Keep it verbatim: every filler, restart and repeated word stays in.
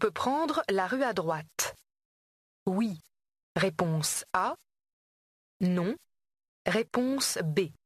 peut prendre la rue à droite. Oui. Réponse A. Non. Réponse B.